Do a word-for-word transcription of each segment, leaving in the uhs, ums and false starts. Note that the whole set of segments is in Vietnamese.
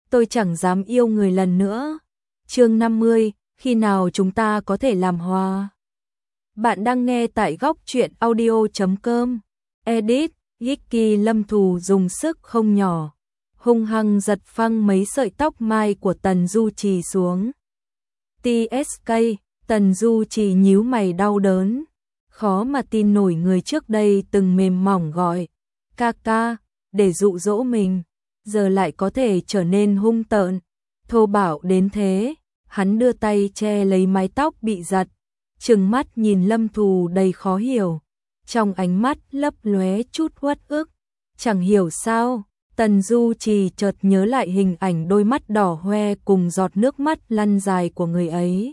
tôi chẳng dám yêu người lần nữa. Chương năm mươi, khi nào chúng ta có thể làm hòa? Bạn đang nghe tại góc truyện audio chấm com. Edit, Vicky Lâm Thù dùng sức không nhỏ, hung hăng giật phăng mấy sợi tóc mai của Tần Du Trì xuống. tê ét ca, Tần Du Trì nhíu mày đau đớn, khó mà tin nổi người trước đây từng mềm mỏng gọi ca ca để dụ dỗ mình, giờ lại có thể trở nên hung tợn, thô bạo đến thế. Hắn đưa tay che lấy mái tóc bị giật, trừng mắt nhìn Lâm Thù đầy khó hiểu, trong ánh mắt lấp lóe chút uất ức. Chẳng hiểu sao, Tần Du Trì chợt nhớ lại hình ảnh đôi mắt đỏ hoe cùng giọt nước mắt lăn dài của người ấy.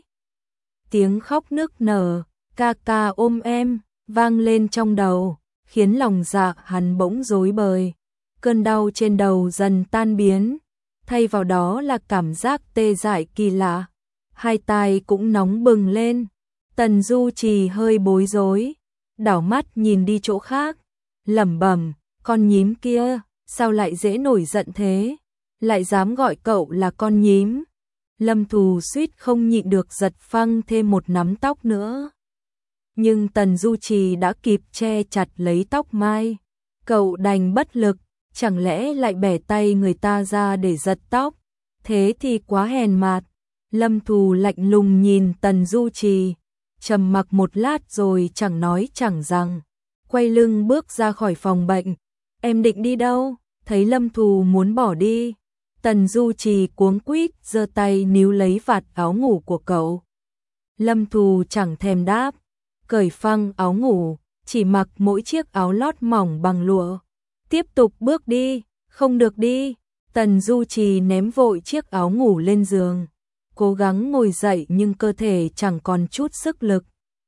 Tiếng khóc nức nở, ca ca ôm em, vang lên trong đầu, khiến lòng dạ hắn bỗng rối bời. Cơn đau trên đầu dần tan biến, thay vào đó là cảm giác tê dại kỳ lạ. Hai tai cũng nóng bừng lên. Tần Du Trì hơi bối rối, đảo mắt nhìn đi chỗ khác, lẩm bẩm, con nhím kia, sao lại dễ nổi giận thế, lại dám gọi cậu là con nhím. Lâm Thù suýt không nhịn được giật phăng thêm một nắm tóc nữa. Nhưng Tần Du Trì đã kịp che chặt lấy tóc mai, cậu đành bất lực, chẳng lẽ lại bẻ tay người ta ra để giật tóc, thế thì quá hèn mạt. Lâm Thù lạnh lùng nhìn Tần Du Trì, trầm mặc một lát rồi chẳng nói chẳng rằng, quay lưng bước ra khỏi phòng bệnh. Em định đi đâu? Thấy Lâm Thù muốn bỏ đi, Tần Du Trì cuống quýt giơ tay níu lấy vạt áo ngủ của cậu. Lâm Thù chẳng thèm đáp, cởi phăng áo ngủ, chỉ mặc mỗi chiếc áo lót mỏng bằng lụa, tiếp tục bước đi. Không được đi. Tần Du Trì ném vội chiếc áo ngủ lên giường, cố gắng ngồi dậy nhưng cơ thể chẳng còn chút sức lực.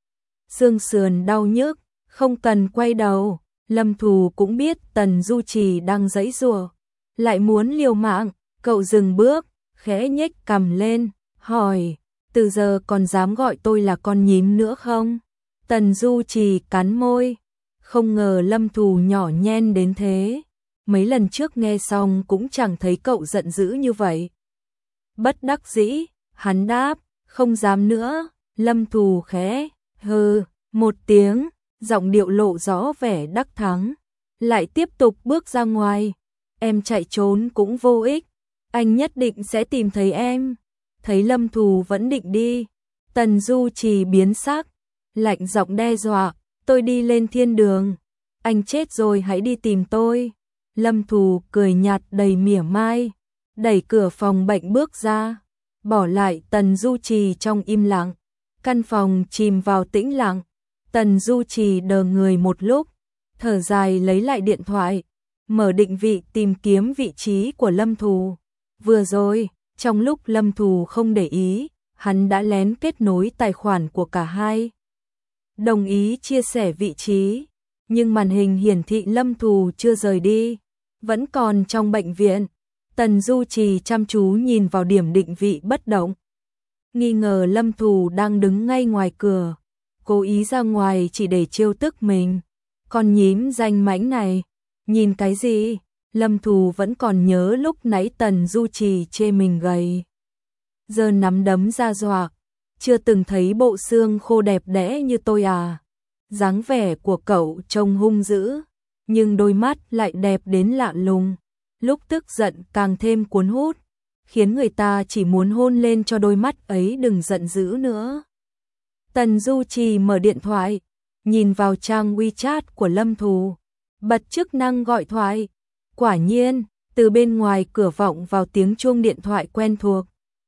Xương sườn đau nhức, không cần quay đầu. Lâm Thù cũng biết Tần Du Trì đang giãy giụa, lại muốn liều mạng. Cậu dừng bước, khẽ nhếch cằm lên, hỏi, từ giờ còn dám gọi tôi là con nhím nữa không? Tần Du Trì cắn môi, không ngờ Lâm Thù nhỏ nhen đến thế. Mấy lần trước nghe xong cũng chẳng thấy cậu giận dữ như vậy. Bất đắc dĩ, hắn đáp, không dám nữa. Lâm Thù khẽ hừ một tiếng, giọng điệu lộ rõ vẻ đắc thắng, lại tiếp tục bước ra ngoài. Em chạy trốn cũng vô ích, anh nhất định sẽ tìm thấy em. Thấy Lâm Thù vẫn định đi, Tần Du Trì biến sắc, lạnh giọng đe dọa, tôi đi lên thiên đường, anh chết rồi hãy đi tìm tôi. Lâm Thù cười nhạt đầy mỉa mai, đẩy cửa phòng bệnh bước ra, bỏ lại Tần Du Trì trong im lặng. Căn phòng chìm vào tĩnh lặng. Tần Du Trì đờ người một lúc, thở dài lấy lại điện thoại, mở định vị tìm kiếm vị trí của Lâm Thù. Vừa rồi, trong lúc Lâm Thù không để ý, hắn đã lén kết nối tài khoản của cả hai, đồng ý chia sẻ vị trí, nhưng màn hình hiển thị Lâm Thù chưa rời đi, vẫn còn trong bệnh viện. Tần Du Trì chăm chú nhìn vào điểm định vị bất động, nghi ngờ Lâm Thù đang đứng ngay ngoài cửa, cố ý ra ngoài chỉ để trêu tức mình. Con nhím danh mãnh này, nhìn cái gì? Lâm Thù vẫn còn nhớ lúc nãy Tần Du Trì chê mình gầy, giờ nắm đấm ra dọa, chưa từng thấy bộ xương khô đẹp đẽ như tôi à. Dáng vẻ của cậu trông hung dữ, nhưng đôi mắt lại đẹp đến lạ lùng, lúc tức giận càng thêm cuốn hút, khiến người ta chỉ muốn hôn lên cho đôi mắt ấy đừng giận dữ nữa. Tần Du Trì mở điện thoại, nhìn vào trang WeChat của Lâm Thù, bật chức năng gọi thoại. Quả nhiên, từ bên ngoài cửa vọng vào tiếng chuông điện thoại quen thuộc.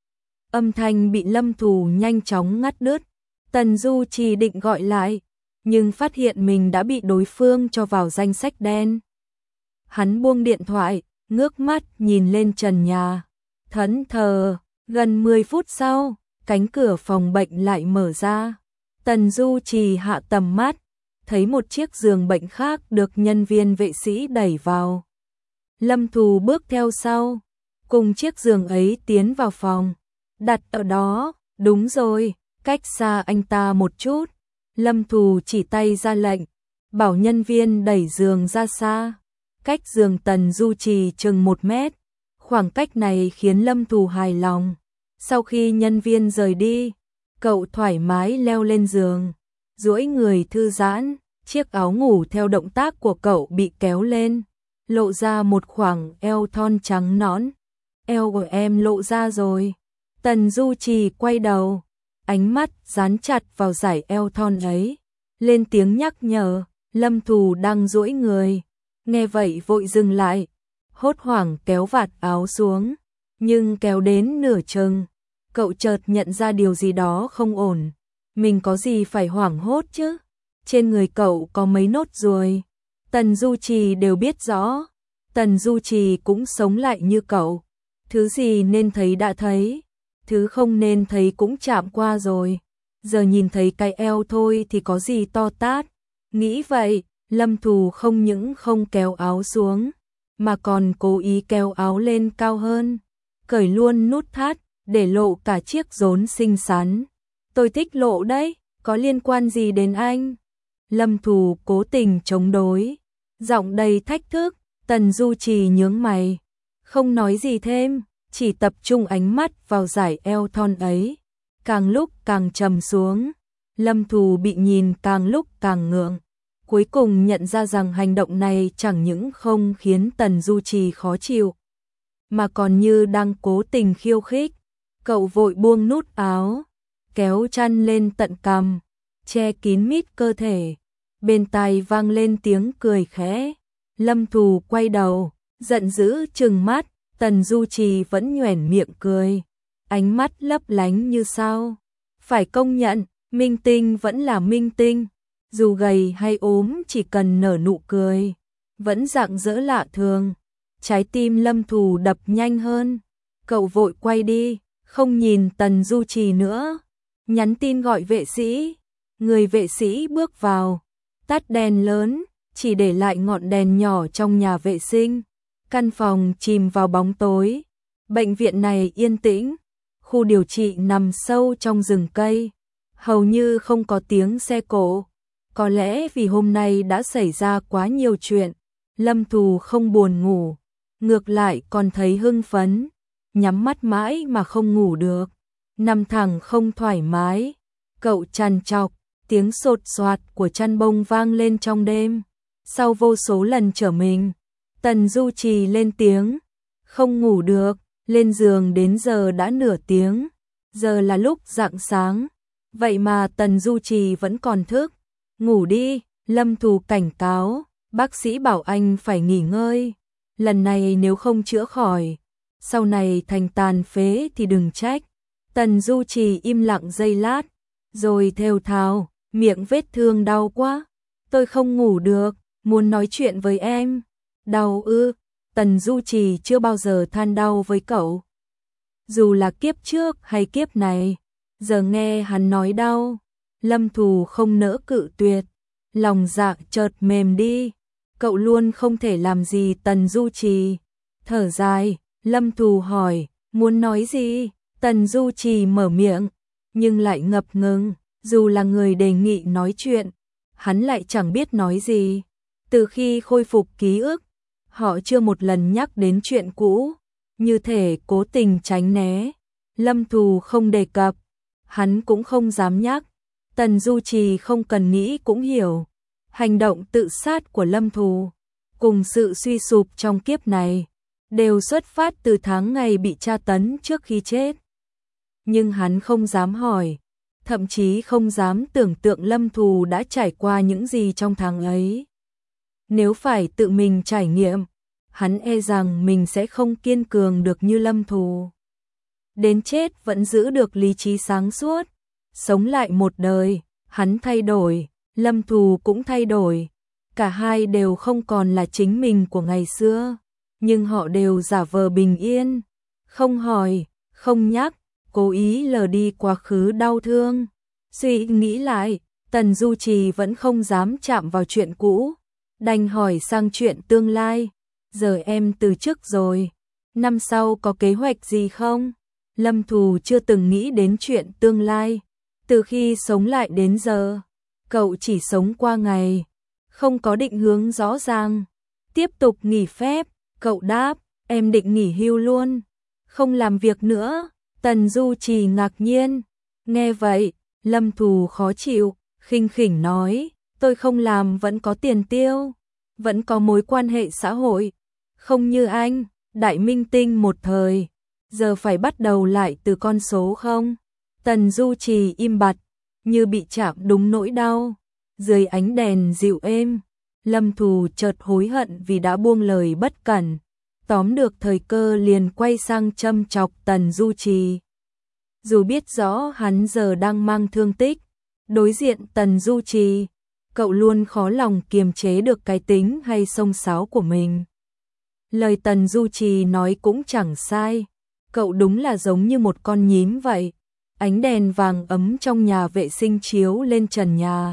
Âm thanh bị Lâm Thù nhanh chóng ngắt đứt. Tần Du Trì định gọi lại, nhưng phát hiện mình đã bị đối phương cho vào danh sách đen. Hắn buông điện thoại, ngước mắt nhìn lên trần nhà, thẫn thờ. Gần mười phút sau, cánh cửa phòng bệnh lại mở ra. Tần Du Trì hạ tầm mắt, thấy một chiếc giường bệnh khác được nhân viên vệ sĩ đẩy vào. Lâm Thù bước theo sau, cùng chiếc giường ấy tiến vào phòng, đặt ở đó. Đúng rồi, cách xa anh ta một chút. Lâm Thù chỉ tay ra lệnh, bảo nhân viên đẩy giường ra xa, cách giường Tần Du Trì chừng một mét. Khoảng cách này khiến Lâm Thù hài lòng. Sau khi nhân viên rời đi, cậu thoải mái leo lên giường, duỗi người thư giãn, chiếc áo ngủ theo động tác của cậu bị kéo lên, lộ ra một khoảng eo thon trắng nõn. Eo của em lộ ra rồi. Tần Du Trì quay đầu, ánh mắt dán chặt vào dải eo thon ấy, lên tiếng nhắc nhở. Lâm Thù đang duỗi người, nghe vậy vội dừng lại, hốt hoảng kéo vạt áo xuống, nhưng kéo đến nửa chừng, cậu chợt nhận ra điều gì đó không ổn. Mình có gì phải hoảng hốt chứ? Trên người cậu có mấy nốt ruồi. Tần Du Trì đều biết rõ. Tần Du Trì cũng sống lại như cậu. Thứ gì nên thấy đã thấy, thứ không nên thấy cũng chạm qua rồi. Giờ nhìn thấy cái eo thôi thì có gì to tát. Nghĩ vậy, Lâm Thù không những không kéo áo xuống, mà còn cố ý kéo áo lên cao hơn, cởi luôn nút thắt, để lộ cả chiếc rốn xinh xắn. Tôi thích lộ đấy, có liên quan gì đến anh? Lâm Thù cố tình chống đối, giọng đầy thách thức. Tần Du Trì nhướng mày, không nói gì thêm, chỉ tập trung ánh mắt vào dải eo thon ấy, càng lúc càng trầm xuống. Lâm Thù bị nhìn càng lúc càng ngượng, cuối cùng nhận ra rằng hành động này chẳng những không khiến Tần Du Trì khó chịu, mà còn như đang cố tình khiêu khích. Cậu vội buông nút áo, kéo chăn lên tận cằm, che kín mít cơ thể. Bên tai vang lên tiếng cười khẽ. Lâm Thù quay đầu, giận dữ trừng mắt. Tần Du Trì vẫn nhoẻn miệng cười, ánh mắt lấp lánh như sao. Phải công nhận, minh tinh vẫn là minh tinh, dù gầy hay ốm chỉ cần nở nụ cười, vẫn rạng rỡ lạ thường. Trái tim Lâm Thù đập nhanh hơn, cậu vội quay đi, không nhìn Tần Du Trì nữa, nhắn tin gọi vệ sĩ. Người vệ sĩ bước vào, tắt đèn lớn, chỉ để lại ngọn đèn nhỏ trong nhà vệ sinh. Căn phòng chìm vào bóng tối. Bệnh viện này yên tĩnh, khu điều trị nằm sâu trong rừng cây, hầu như không có tiếng xe cộ. Có lẽ vì hôm nay đã xảy ra quá nhiều chuyện, Lâm Thù không buồn ngủ, ngược lại còn thấy hưng phấn, nhắm mắt mãi mà không ngủ được, nằm thẳng không thoải mái. Cậu trằn trọc, tiếng sột soạt của chăn bông vang lên trong đêm. Sau vô số lần trở mình, Tần Du Trì lên tiếng, không ngủ được, lên giường đến giờ đã nửa tiếng, giờ là lúc rạng sáng, vậy mà Tần Du Trì vẫn còn thức. Ngủ đi, Lâm Thù cảnh cáo, bác sĩ bảo anh phải nghỉ ngơi, lần này nếu không chữa khỏi, sau này thành tàn phế thì đừng trách. Tần Du Trì im lặng giây lát, rồi thều thào, miệng vết thương đau quá, tôi không ngủ được, muốn nói chuyện với em. Đau ư? Tần Du Trì chưa bao giờ than đau với cậu, dù là kiếp trước hay kiếp này. Giờ nghe hắn nói đau, Lâm Thù không nỡ cự tuyệt, lòng dạ chợt mềm đi. Cậu luôn không thể làm gì Tần Du Trì. Thở dài, Lâm Thù hỏi, muốn nói gì? Tần Du Trì mở miệng, nhưng lại ngập ngừng, dù là người đề nghị nói chuyện, hắn lại chẳng biết nói gì. Từ khi khôi phục ký ức, họ chưa một lần nhắc đến chuyện cũ, như thể cố tình tránh né. Lâm Thù không đề cập, hắn cũng không dám nhắc. Tần Du Trì không cần nghĩ cũng hiểu, hành động tự sát của Lâm Thù cùng sự suy sụp trong kiếp này đều xuất phát từ tháng ngày bị tra tấn trước khi chết. Nhưng hắn không dám hỏi, thậm chí không dám tưởng tượng Lâm Thù đã trải qua những gì trong tháng ấy. Nếu phải tự mình trải nghiệm, hắn e rằng mình sẽ không kiên cường được như Lâm Thù. Đến chết vẫn giữ được lý trí sáng suốt, sống lại một đời. Hắn thay đổi, Lâm Thù cũng thay đổi, cả hai đều không còn là chính mình của ngày xưa, nhưng họ đều giả vờ bình yên, không hỏi, không nhắc, cố ý lờ đi quá khứ đau thương. Suy nghĩ lại, Tần Du Trì vẫn không dám chạm vào chuyện cũ, đành hỏi sang chuyện tương lai. Giờ em từ chức rồi, năm sau có kế hoạch gì không? Lâm Thù chưa từng nghĩ đến chuyện tương lai. Từ khi sống lại đến giờ, cậu chỉ sống qua ngày, không có định hướng rõ ràng. Tiếp tục nghỉ phép, cậu đáp, em định nghỉ hưu luôn, không làm việc nữa. Tần Du Trì ngạc nhiên, nghe vậy, Lâm Thù khó chịu, khinh khỉnh nói, tôi không làm vẫn có tiền tiêu, vẫn có mối quan hệ xã hội, không như anh, đại minh tinh một thời, giờ phải bắt đầu lại từ con số không. Tần Du Trì im bặt, như bị chạm đúng nỗi đau. Dưới ánh đèn dịu êm, Lâm Thù chợt hối hận vì đã buông lời bất cẩn, tóm được thời cơ liền quay sang châm chọc Tần Du Trì. Dù biết rõ hắn giờ đang mang thương tích, đối diện Tần Du Trì, cậu luôn khó lòng kiềm chế được cái tính hay xông xáo của mình. Lời Tần Du Trì nói cũng chẳng sai, cậu đúng là giống như một con nhím vậy. Ánh đèn vàng ấm trong nhà vệ sinh chiếu lên trần nhà,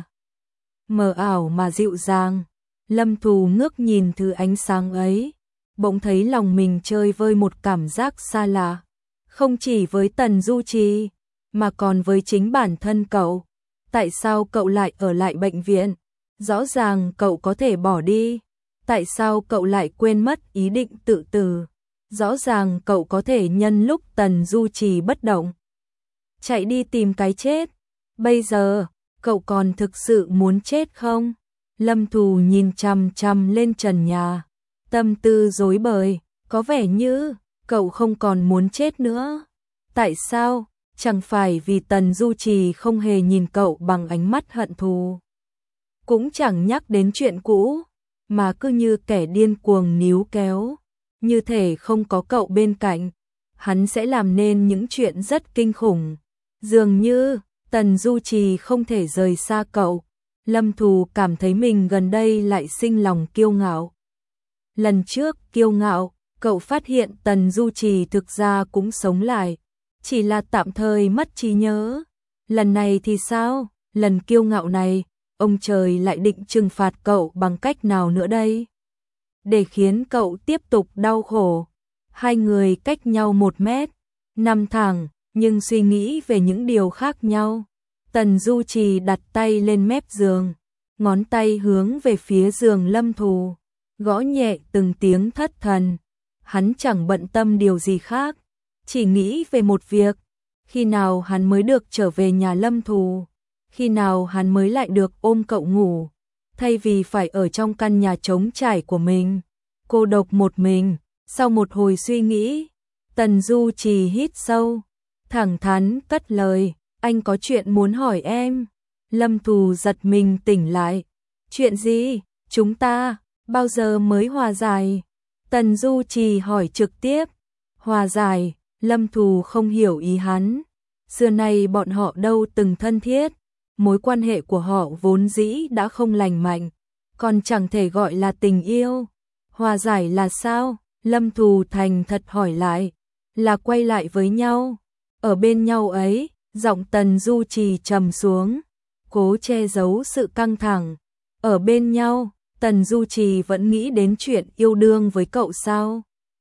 mờ ảo mà dịu dàng. Lâm Thù ngước nhìn thứ ánh sáng ấy, bỗng thấy lòng mình chơi vơi một cảm giác xa lạ, không chỉ với Tần Du Trì, mà còn với chính bản thân cậu. Tại sao cậu lại ở lại bệnh viện? Rõ ràng cậu có thể bỏ đi. Tại sao cậu lại quên mất ý định tự tử? Rõ ràng cậu có thể nhân lúc Tần Du Trì bất động, chạy đi tìm cái chết. Bây giờ, cậu còn thực sự muốn chết không? Lâm Thù nhìn chằm chằm lên trần nhà, tâm tư rối bời, có vẻ như cậu không còn muốn chết nữa. Tại sao? Chẳng phải vì Tần Du Trì không hề nhìn cậu bằng ánh mắt hận thù, cũng chẳng nhắc đến chuyện cũ, mà cứ như kẻ điên cuồng níu kéo, như thể không có cậu bên cạnh, hắn sẽ làm nên những chuyện rất kinh khủng. Dường như Tần Du Trì không thể rời xa cậu. Lâm Thù cảm thấy mình gần đây lại sinh lòng kiêu ngạo. Lần trước kiêu ngạo, cậu phát hiện Tần Du Trì thực ra cũng sống lại, chỉ là tạm thời mất trí nhớ. Lần này thì sao? Lần kiêu ngạo này, ông trời lại định trừng phạt cậu bằng cách nào nữa đây? Để khiến cậu tiếp tục đau khổ. Hai người cách nhau một mét, năm thẳng, nhưng suy nghĩ về những điều khác nhau. Tần Du Trì đặt tay lên mép giường, ngón tay hướng về phía giường Lâm Thù, gõ nhẹ từng tiếng thất thần. Hắn chẳng bận tâm điều gì khác, chỉ nghĩ về một việc, khi nào hắn mới được trở về nhà Lâm Thù, khi nào hắn mới lại được ôm cậu ngủ, thay vì phải ở trong căn nhà trống trải của mình, cô độc một mình. Sau một hồi suy nghĩ, Tần Du Trì hít sâu, thẳng thắn cất lời, anh có chuyện muốn hỏi em. Lâm Thù giật mình tỉnh lại. Chuyện gì? Chúng ta bao giờ mới hòa giải? Tần Du Trì hỏi trực tiếp. Hòa giải? Lâm Thù không hiểu ý hắn. Xưa nay bọn họ đâu từng thân thiết, mối quan hệ của họ vốn dĩ đã không lành mạnh, còn chẳng thể gọi là tình yêu. Hòa giải là sao? Lâm Thù thành thật hỏi lại. Là quay lại với nhau, ở bên nhau ấy. Giọng Tần Du Trì trầm xuống, cố che giấu sự căng thẳng. Ở bên nhau, Tần Du Trì vẫn nghĩ đến chuyện yêu đương với cậu sao?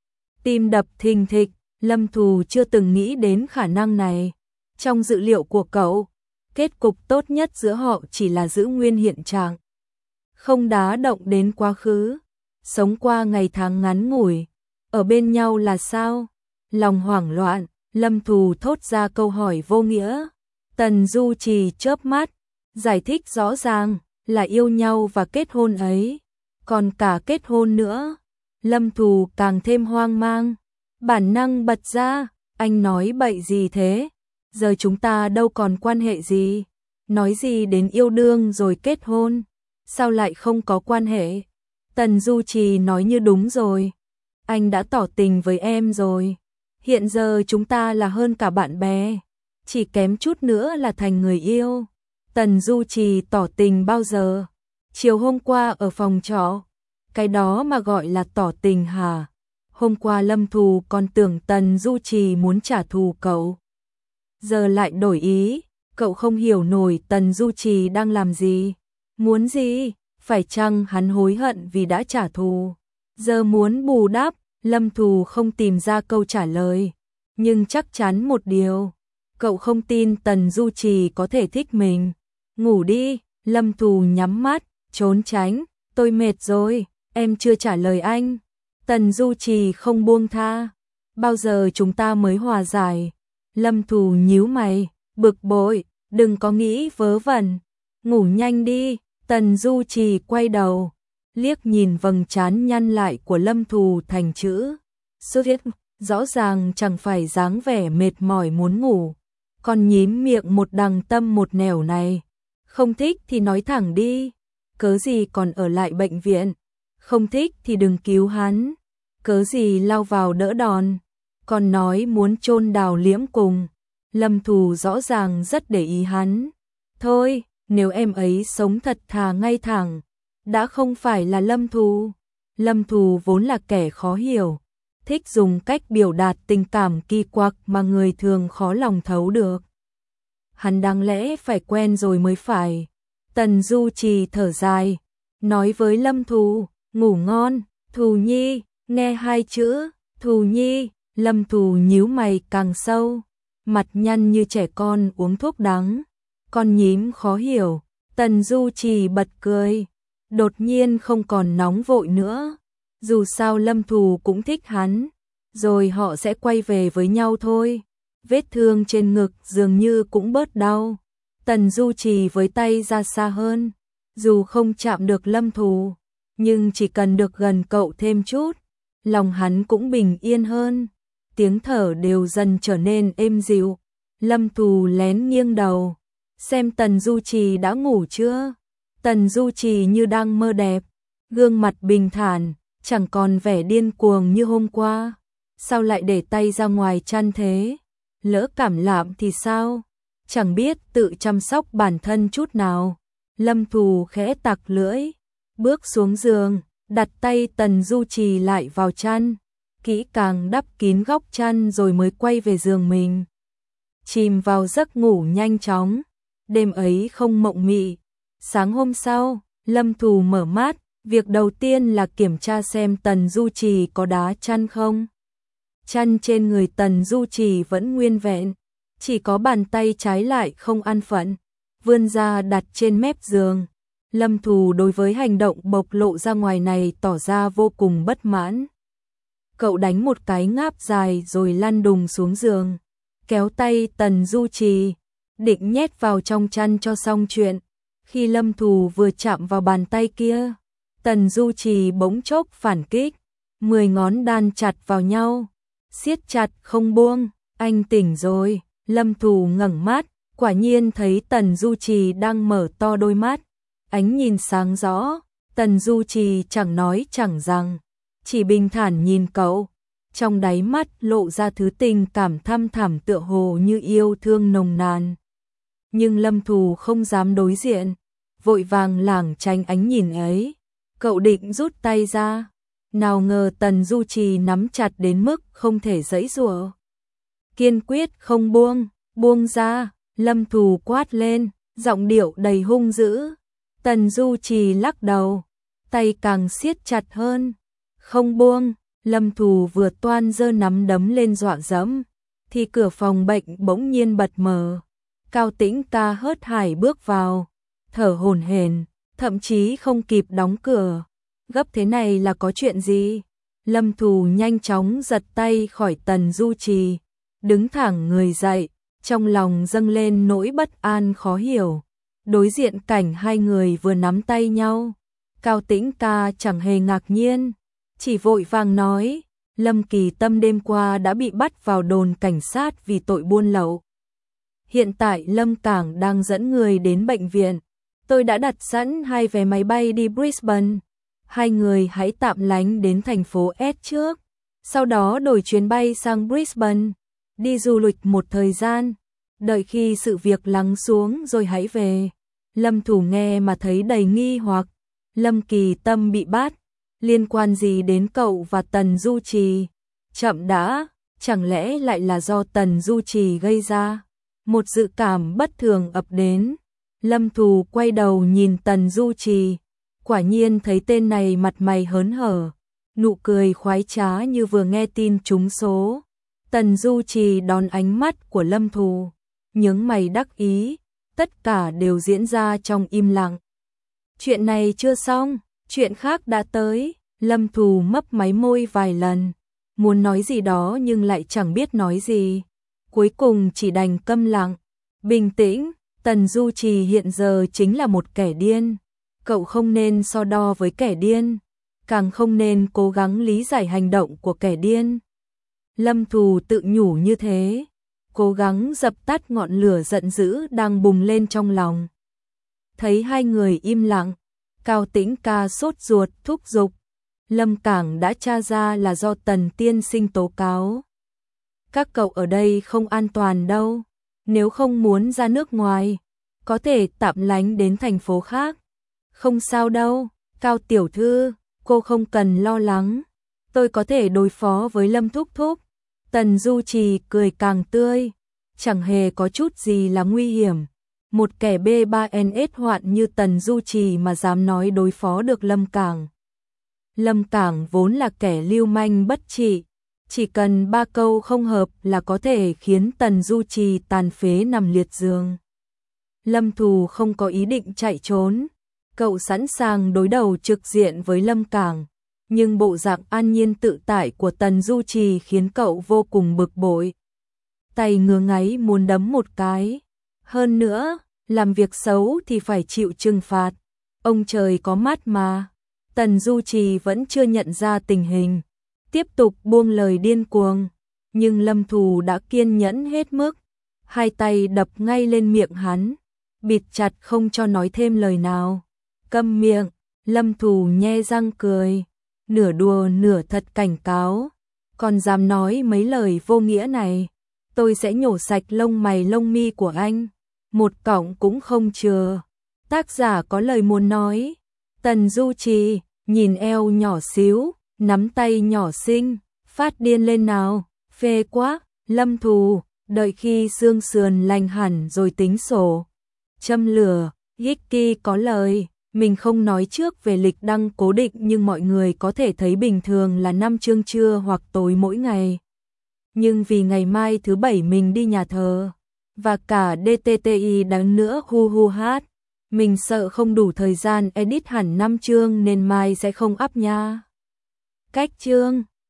Tim đập thình thịch, Lâm Thù chưa từng nghĩ đến khả năng này. Trong dự liệu của cậu, kết cục tốt nhất giữa họ chỉ là giữ nguyên hiện trạng, không đá động đến quá khứ, sống qua ngày tháng ngắn ngủi. Ở bên nhau là sao? Lòng hoảng loạn, Lâm Thù thốt ra câu hỏi vô nghĩa. Tần Du Trì chớp mắt, giải thích rõ ràng, là yêu nhau và kết hôn ấy, còn cả kết hôn nữa. Lâm Thù càng thêm hoang mang, bản năng bật ra, anh nói bậy gì thế? Giờ chúng ta đâu còn quan hệ gì, nói gì đến yêu đương rồi kết hôn, sao lại không có quan hệ? Tần Du Trì nói như đúng rồi, anh đã tỏ tình với em rồi. Hiện giờ chúng ta là hơn cả bạn bè, chỉ kém chút nữa là thành người yêu. Tần Du Trì tỏ tình bao giờ? Chiều hôm qua ở phòng trọ. Cái đó mà gọi là tỏ tình hả? Hôm qua Lâm Thù còn tưởng Tần Du Trì muốn trả thù cậu, giờ lại đổi ý. Cậu không hiểu nổi Tần Du Trì đang làm gì, muốn gì. Phải chăng hắn hối hận vì đã trả thù, giờ muốn bù đắp? Lâm Thù không tìm ra câu trả lời, nhưng chắc chắn một điều, cậu không tin Tần Du Trì có thể thích mình. Ngủ đi. Lâm Thù nhắm mắt, trốn tránh. Tôi mệt rồi, em chưa trả lời anh. Tần Du Trì không buông tha. Bao giờ chúng ta mới hòa giải? Lâm Thù nhíu mày, bực bội, đừng có nghĩ vớ vẩn, ngủ nhanh đi. Tần Du Trì quay đầu, liếc nhìn vầng trán nhăn lại của Lâm Thù thành chữ sốt, rõ ràng chẳng phải dáng vẻ mệt mỏi muốn ngủ, còn nhím miệng một đằng tâm một nẻo này. Không thích thì nói thẳng đi, cớ gì còn ở lại bệnh viện, không thích thì đừng cứu hắn, cớ gì lao vào đỡ đòn, còn nói muốn chôn Đào Liễm cùng. Lâm Thù rõ ràng rất để ý hắn. Thôi, nếu em ấy sống thật thà ngay thẳng, đã không phải là Lâm Thù. Lâm Thù vốn là kẻ khó hiểu, thích dùng cách biểu đạt tình cảm kỳ quặc mà người thường khó lòng thấu được. Hắn đáng lẽ phải quen rồi mới phải. Tần Du Trì thở dài, nói với Lâm Thù, ngủ ngon. Thù Nhi, nghe hai chữ Thù Nhi. Lâm Thù nhíu mày càng sâu, mặt nhăn như trẻ con uống thuốc đắng. Con nhím khó hiểu. Tần Du Trì bật cười, đột nhiên không còn nóng vội nữa. Dù sao Lâm Thù cũng thích hắn, rồi họ sẽ quay về với nhau thôi. Vết thương trên ngực dường như cũng bớt đau. Tần Du Trì với tay ra xa hơn, dù không chạm được Lâm Thù, nhưng chỉ cần được gần cậu thêm chút, lòng hắn cũng bình yên hơn. Tiếng thở đều dần trở nên êm dịu. Lâm Thù lén nghiêng đầu, xem Tần Du Trì đã ngủ chưa. Tần Du Trì như đang mơ đẹp, gương mặt bình thản, chẳng còn vẻ điên cuồng như hôm qua. Sao lại để tay ra ngoài chăn thế? Lỡ cảm lạm thì sao? Chẳng biết tự chăm sóc bản thân chút nào. Lâm Thù khẽ tặc lưỡi, bước xuống giường, đặt tay Tần Du Trì lại vào chăn, kỹ càng đắp kín góc chăn rồi mới quay về giường mình, chìm vào giấc ngủ nhanh chóng. Đêm ấy không mộng mị. Sáng hôm sau, Lâm Thù mở mắt, việc đầu tiên là kiểm tra xem Tần Du Trì có đá chăn không. Chăn trên người Tần Du Trì vẫn nguyên vẹn, chỉ có bàn tay trái lại không an phận, vươn ra đặt trên mép giường. Lâm Thù đối với hành động bộc lộ ra ngoài này tỏ ra vô cùng bất mãn. Cậu đánh một cái ngáp dài rồi lăn đùng xuống giường, kéo tay Tần Du Trì, định nhét vào trong chăn cho xong chuyện. Khi Lâm Thù vừa chạm vào bàn tay kia, Tần Du Trì bỗng chốc phản kích, mười ngón đan chặt vào nhau, siết chặt không buông. Anh tỉnh rồi. Lâm Thù ngẩng mắt, quả nhiên thấy Tần Du Trì đang mở to đôi mắt, ánh nhìn sáng rõ. Tần Du Trì chẳng nói chẳng rằng, chỉ bình thản nhìn cậu, trong đáy mắt lộ ra thứ tình cảm thăm thẳm tựa hồ như yêu thương nồng nàn. Nhưng Lâm Thù không dám đối diện, vội vàng lảng tránh ánh nhìn ấy. Cậu định rút tay ra, nào ngờ Tần Du Trì nắm chặt đến mức không thể giãy giụa. Kiên quyết không buông, buông ra. Lâm Thù quát lên, giọng điệu đầy hung dữ. Tần Du Trì lắc đầu, tay càng siết chặt hơn. Không buông. Lâm Thù vừa toan giơ nắm đấm lên dọa dẫm, thì cửa phòng bệnh bỗng nhiên bật mở. Cao Tĩnh Ca hớt hải bước vào, thở hổn hển, thậm chí không kịp đóng cửa. Gấp thế này là có chuyện gì? Lâm Thù nhanh chóng giật tay khỏi Tần Du Trì, đứng thẳng người dậy, trong lòng dâng lên nỗi bất an khó hiểu. Đối diện cảnh hai người vừa nắm tay nhau, Cao Tĩnh Ca chẳng hề ngạc nhiên, chỉ vội vàng nói, Lâm Kỳ Tâm đêm qua đã bị bắt vào đồn cảnh sát vì tội buôn lậu. Hiện tại Lâm Cảng đang dẫn người đến bệnh viện. Tôi đã đặt sẵn hai vé máy bay đi Brisbane. Hai người hãy tạm lánh đến thành phố S trước, sau đó đổi chuyến bay sang Brisbane, đi du lịch một thời gian, đợi khi sự việc lắng xuống rồi hãy về. Lâm Thù nghe mà thấy đầy nghi hoặc. Lâm Kỳ Tâm bị bắt, liên quan gì đến cậu và Tần Du Trì? Chậm đã, chẳng lẽ lại là do Tần Du Trì gây ra? Một dự cảm bất thường ập đến. Lâm Thù quay đầu nhìn Tần Du Trì, quả nhiên thấy tên này mặt mày hớn hở, nụ cười khoái trá như vừa nghe tin trúng số. Tần Du Trì đón ánh mắt của Lâm Thù, nhướng mày đắc ý, tất cả đều diễn ra trong im lặng. Chuyện này chưa xong, chuyện khác đã tới. Lâm Thù mấp máy môi vài lần, muốn nói gì đó nhưng lại chẳng biết nói gì. Cuối cùng chỉ đành câm lặng, bình tĩnh. Tần Du Trì hiện giờ chính là một kẻ điên. Cậu không nên so đo với kẻ điên, càng không nên cố gắng lý giải hành động của kẻ điên. Lâm Thù tự nhủ như thế, cố gắng dập tắt ngọn lửa giận dữ đang bùng lên trong lòng. Thấy hai người im lặng, Cao Tĩnh Ca sốt ruột thúc giục. Lâm Cảng đã tra ra là do Tần tiên sinh tố cáo. Các cậu ở đây không an toàn đâu, nếu không muốn ra nước ngoài, có thể tạm lánh đến thành phố khác. Không sao đâu, Cao tiểu thư, cô không cần lo lắng, tôi có thể đối phó với Lâm thúc thúc. Tần Du Trì cười càng tươi, chẳng hề có chút gì là nguy hiểm. Một kẻ B ba N S hoạn như Tần Du Trì mà dám nói đối phó được Lâm Cảng. Lâm Cảng vốn là kẻ lưu manh bất trị, chỉ cần ba câu không hợp là có thể khiến Tần Du Trì tàn phế nằm liệt giường. Lâm Thù không có ý định chạy trốn, cậu sẵn sàng đối đầu trực diện với Lâm Cảng, nhưng bộ dạng an nhiên tự tại của Tần Du Trì khiến cậu vô cùng bực bội. Tay ngứa ngáy muốn đấm một cái. Hơn nữa, làm việc xấu thì phải chịu trừng phạt. Ông trời có mắt mà. Tần Du Trì vẫn chưa nhận ra tình hình, tiếp tục buông lời điên cuồng, nhưng Lâm Thù đã kiên nhẫn hết mức, hai tay đập ngay lên miệng hắn, bịt chặt không cho nói thêm lời nào. Câm miệng, Lâm Thù nhe răng cười, nửa đùa nửa thật cảnh cáo, còn dám nói mấy lời vô nghĩa này, tôi sẽ nhổ sạch lông mày lông mi của anh, một cọng cũng không chừa. Tác giả có lời muốn nói. Tần Du Trì nhìn eo nhỏ xíu, nắm tay nhỏ xinh, phát điên lên nào, phê quá. Lâm Thù, đợi khi xương sườn lành hẳn rồi tính sổ. Châm lửa, Hickey có lời, mình không nói trước về lịch đăng cố định nhưng mọi người có thể thấy bình thường là năm chương trưa hoặc tối mỗi ngày. Nhưng vì ngày mai thứ bảy mình đi nhà thờ, và cả đê tê tê i đáng nữa hu hu hát, mình sợ không đủ thời gian edit hẳn năm chương nên mai sẽ không up nha. Cách chương